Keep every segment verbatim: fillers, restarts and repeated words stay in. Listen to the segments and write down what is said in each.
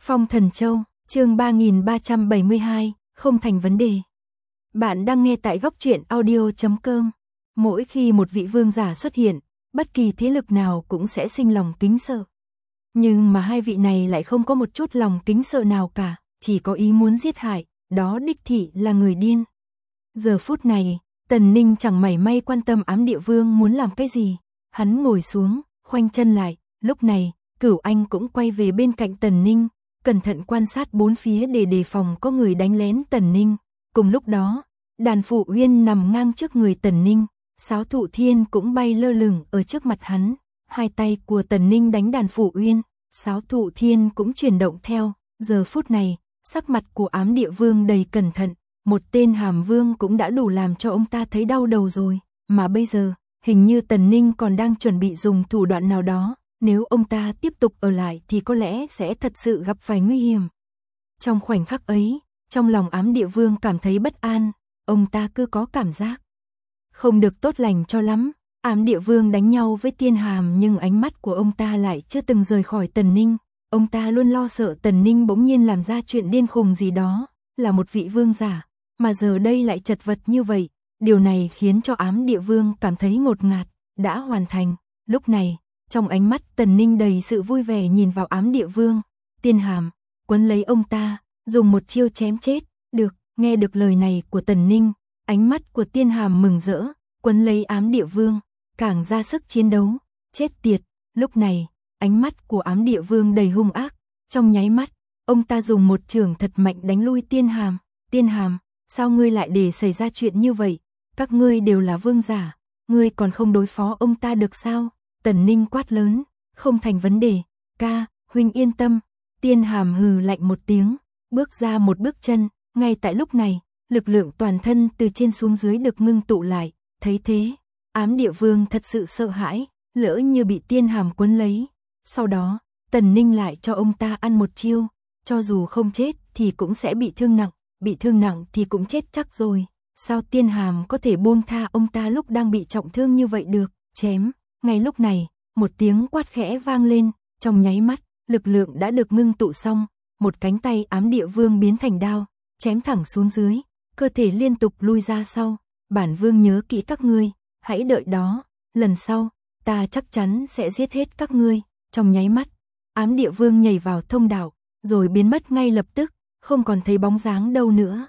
Phong Thần Châu, chương ba nghìn ba trăm bảy mươi hai, không thành vấn đề. Bạn đang nghe tại góc truyện audio chấm com. Mỗi khi một vị vương giả xuất hiện, bất kỳ thế lực nào cũng sẽ sinh lòng kính sợ. Nhưng mà hai vị này lại không có một chút lòng kính sợ nào cả, chỉ có ý muốn giết hại, đó đích thị là người điên. Giờ phút này, Tần Ninh chẳng mảy may quan tâm ám địa vương muốn làm cái gì. Hắn ngồi xuống, khoanh chân lại, lúc này, Cửu Anh cũng quay về bên cạnh Tần Ninh, cẩn thận quan sát bốn phía để đề phòng có người đánh lén Tần Ninh. Cùng lúc đó, đàn Phụ Uyên nằm ngang trước người Tần Ninh, Sáo Thụ Thiên cũng bay lơ lửng ở trước mặt hắn. Hai tay của Tần Ninh đánh đàn Phụ Uyên, Sáo Thụ Thiên cũng chuyển động theo. Giờ phút này, sắc mặt của ám địa vương đầy cẩn thận, một tên hàm vương cũng đã đủ làm cho ông ta thấy đau đầu rồi. Mà bây giờ, hình như Tần Ninh còn đang chuẩn bị dùng thủ đoạn nào đó. Nếu ông ta tiếp tục ở lại thì có lẽ sẽ thật sự gặp phải nguy hiểm. Trong khoảnh khắc ấy, trong lòng ám địa vương cảm thấy bất an, ông ta cứ có cảm giác không được tốt lành cho lắm. Ám địa vương đánh nhau với Tiên Hàm nhưng ánh mắt của ông ta lại chưa từng rời khỏi Tần Ninh. Ông ta luôn lo sợ Tần Ninh bỗng nhiên làm ra chuyện điên khùng gì đó, là một vị vương giả, mà giờ đây lại chật vật như vậy. Điều này khiến cho ám địa vương cảm thấy ngột ngạt, đã hoàn thành. Lúc này, trong ánh mắt Tần Ninh đầy sự vui vẻ nhìn vào ám địa vương. Tiên Hàm, quấn lấy ông ta, dùng một chiêu chém chết. Được, nghe được lời này của Tần Ninh, ánh mắt của Tiên Hàm mừng rỡ, quấn lấy ám địa vương, càng ra sức chiến đấu. Chết tiệt, lúc này, ánh mắt của ám địa vương đầy hung ác. Trong nháy mắt, ông ta dùng một chưởng thật mạnh đánh lui Tiên Hàm. Tiên Hàm, sao ngươi lại để xảy ra chuyện như vậy? Các ngươi đều là vương giả, ngươi còn không đối phó ông ta được sao? Tần Ninh quát lớn, không thành vấn đề, ca, huynh yên tâm. Tiên Hàm hừ lạnh một tiếng, bước ra một bước chân. Ngay tại lúc này, lực lượng toàn thân từ trên xuống dưới được ngưng tụ lại. Thấy thế, ám địa vương thật sự sợ hãi, lỡ như bị Tiên Hàm quấn lấy. Sau đó, Tần Ninh lại cho ông ta ăn một chiêu, cho dù không chết thì cũng sẽ bị thương nặng, bị thương nặng thì cũng chết chắc rồi. Sao Tiên Hàm có thể buông tha ông ta lúc đang bị trọng thương như vậy được? Chém. Ngay lúc này, một tiếng quát khẽ vang lên, trong nháy mắt, lực lượng đã được ngưng tụ xong, một cánh tay ám địa vương biến thành đao, chém thẳng xuống dưới, cơ thể liên tục lui ra sau. Bản vương nhớ kỹ các ngươi, hãy đợi đó, lần sau, ta chắc chắn sẽ giết hết các ngươi. Trong nháy mắt, ám địa vương nhảy vào thông đạo, rồi biến mất ngay lập tức, không còn thấy bóng dáng đâu nữa.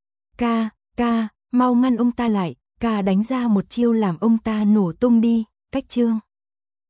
Ca, ca, mau ngăn ông ta lại, ca đánh ra một chiêu làm ông ta nổ tung đi. Cách chương